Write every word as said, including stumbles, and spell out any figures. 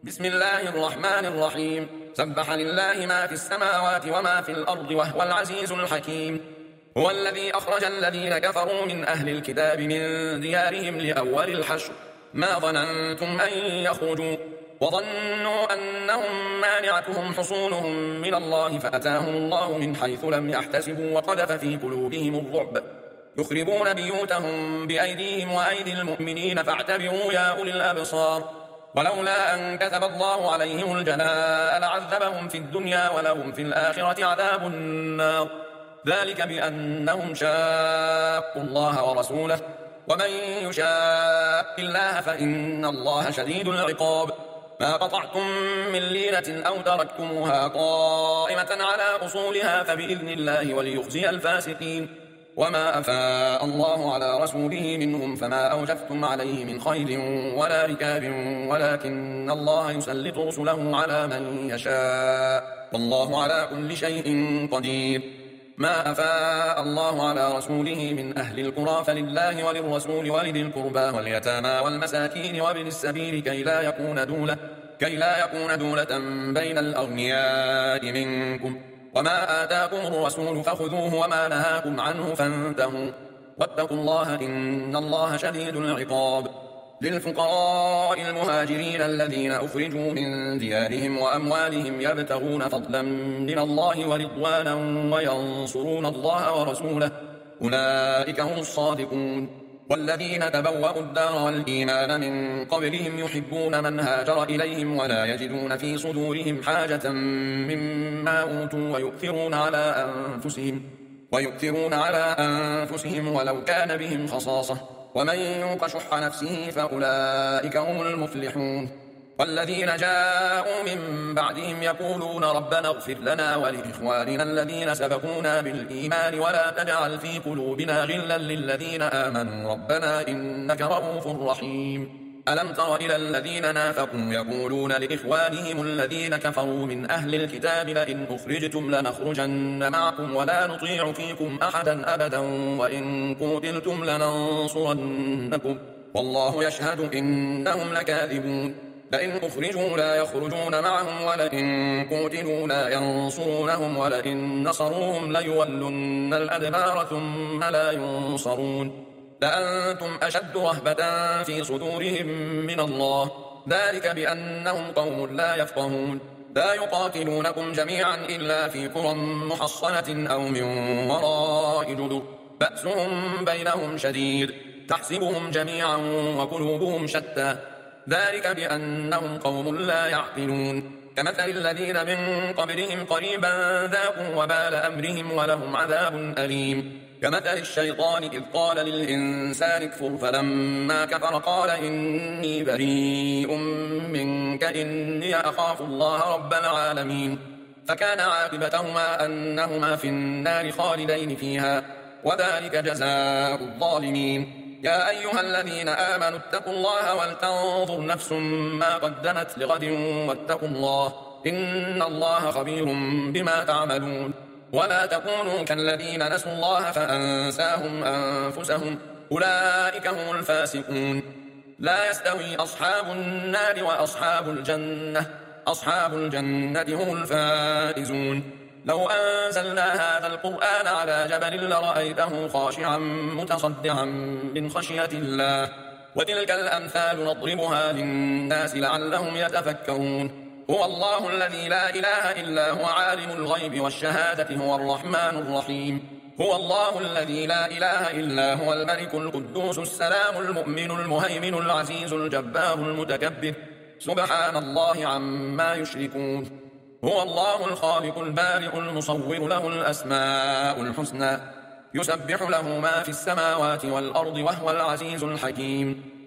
بسم الله الرحمن الرحيم. سبح لله ما في السماوات وما في الأرض وهو العزيز الحكيم. هو الذي أخرج الذين كفروا من أهل الكتاب من ديارهم لأول الحشر ما ظننتم أن يخرجوا وظنوا أنهم مانعتهم حصونهم من الله فأتاهم الله من حيث لم يحتسبوا وقذف في قلوبهم الرعب يخربون بيوتهم بأيديهم وأيدي المؤمنين فاعتبروا يا أولي الأبصار. ولولا أن كتب الله عليهم الجلاء لعذبهم في الدنيا ولهم في الآخرة عذاب النار، ذلك بأنهم شاقوا الله ورسوله ومن يشاق الله فإن الله شديد العقاب. ما قطعتم من لينة أو تركتموها قائمة على أصولها فبإذن الله وليخزي الفاسقين. وما أفاء الله على رسوله منهم فما أوجفتم عليه من خيل ولا ركاب ولكن الله يسلط رسله على من يشاء والله على كل شيء قدير. ما أفاء الله على رسوله من أهل القرى فلله وللرسول ولذي القربى واليتامى والمساكين وابن السبيل كي لا يكون دولة كي لا يكون دولة بين الأغنياء منكم. وما آتاكم الرسول فخذوه وما نهاكم عنه فانتهوا واتقوا الله إن الله شديد العقاب. للفقراء المهاجرين الذين أخرجوا من ديارهم وأموالهم يبتغون فضلا من الله ورضوانا وينصرون الله ورسوله أولئك هم الصادقون. والذين تبوأوا الدار والإيمان من قبلهم يحبون من هاجر إليهم ولا يجدون في صدورهم حاجة مما أوتوا ويؤثرون على أنفسهم ويؤثرون على أنفسهم ولو كان بهم خصاصة ومن يوق شح نفسه فأولئك هم المفلحون. والذين جاءوا من بعدهم يقولون ربنا اغفر لنا ولإخواننا الذين سبقونا بالإيمان ولا تجعل في قلوبنا غلا للذين آمنوا ربنا إنك رؤوف رحيم. ألم تر إلى الذين نافقوا يقولون لإخوانهم الذين كفروا من أهل الكتاب لئن أخرجتم لنخرجن معكم ولا نطيع فيكم أحدا أبدا وإن قتلتم لننصرنكم والله يشهد إنهم لكاذبون. لئن أخرجوا لا يخرجون معهم ولئن قتلوا لا ينصرونهم ولئن نصروهم ليولن الأدبار ثم لا ينصرون. لأنتم أشد رهبة في صدورهم من الله ذلك بأنهم قوم لا يفقهون. لا يقاتلونكم جميعا إلا في قرى محصنة أو من وراء جدر بأسهم بينهم شديد تحسبهم جميعا وقلوبهم شتى ذلك بأنهم قوم لا يعقلون. كمثل الذين من قبلهم قريبا ذاقوا وبال أمرهم ولهم عذاب أليم. كمثل الشيطان إذ قال للإنسان اكفر فلما كفر قال إني بريء منك إني أخاف الله رب العالمين فكان عاقبتهما أنهما في النار خالدين فيها وذلك جزاء الظالمين. يا أيها الذين آمنوا اتقوا الله ولتنظر نفس ما قدمت لغد واتقوا الله إن الله خبير بما تعملون. ولا تكونوا كالذين نسوا الله فأنساهم أنفسهم أولئك هم الفاسقون. لا يستوي أصحاب النار وأصحاب الجنة أصحاب الجنة هم الفائزون. لو أنزلنا هذا القرآن على جبل لرأيته خاشعا متصدعا من خشية الله وتلك الأمثال نضربها للناس لعلهم يتفكرون. هو الله الذي لا إله إلا هو عالم الغيب والشهادة هو الرحمن الرحيم. هو الله الذي لا إله إلا هو الملك القدوس السلام المؤمن المهيمن العزيز الجبار المتكبر سبحان الله عما يشركون. هو الله الخالق البارئ المصور له الأسماء الحسنى يسبح له ما في السماوات والأرض وهو العزيز الحكيم.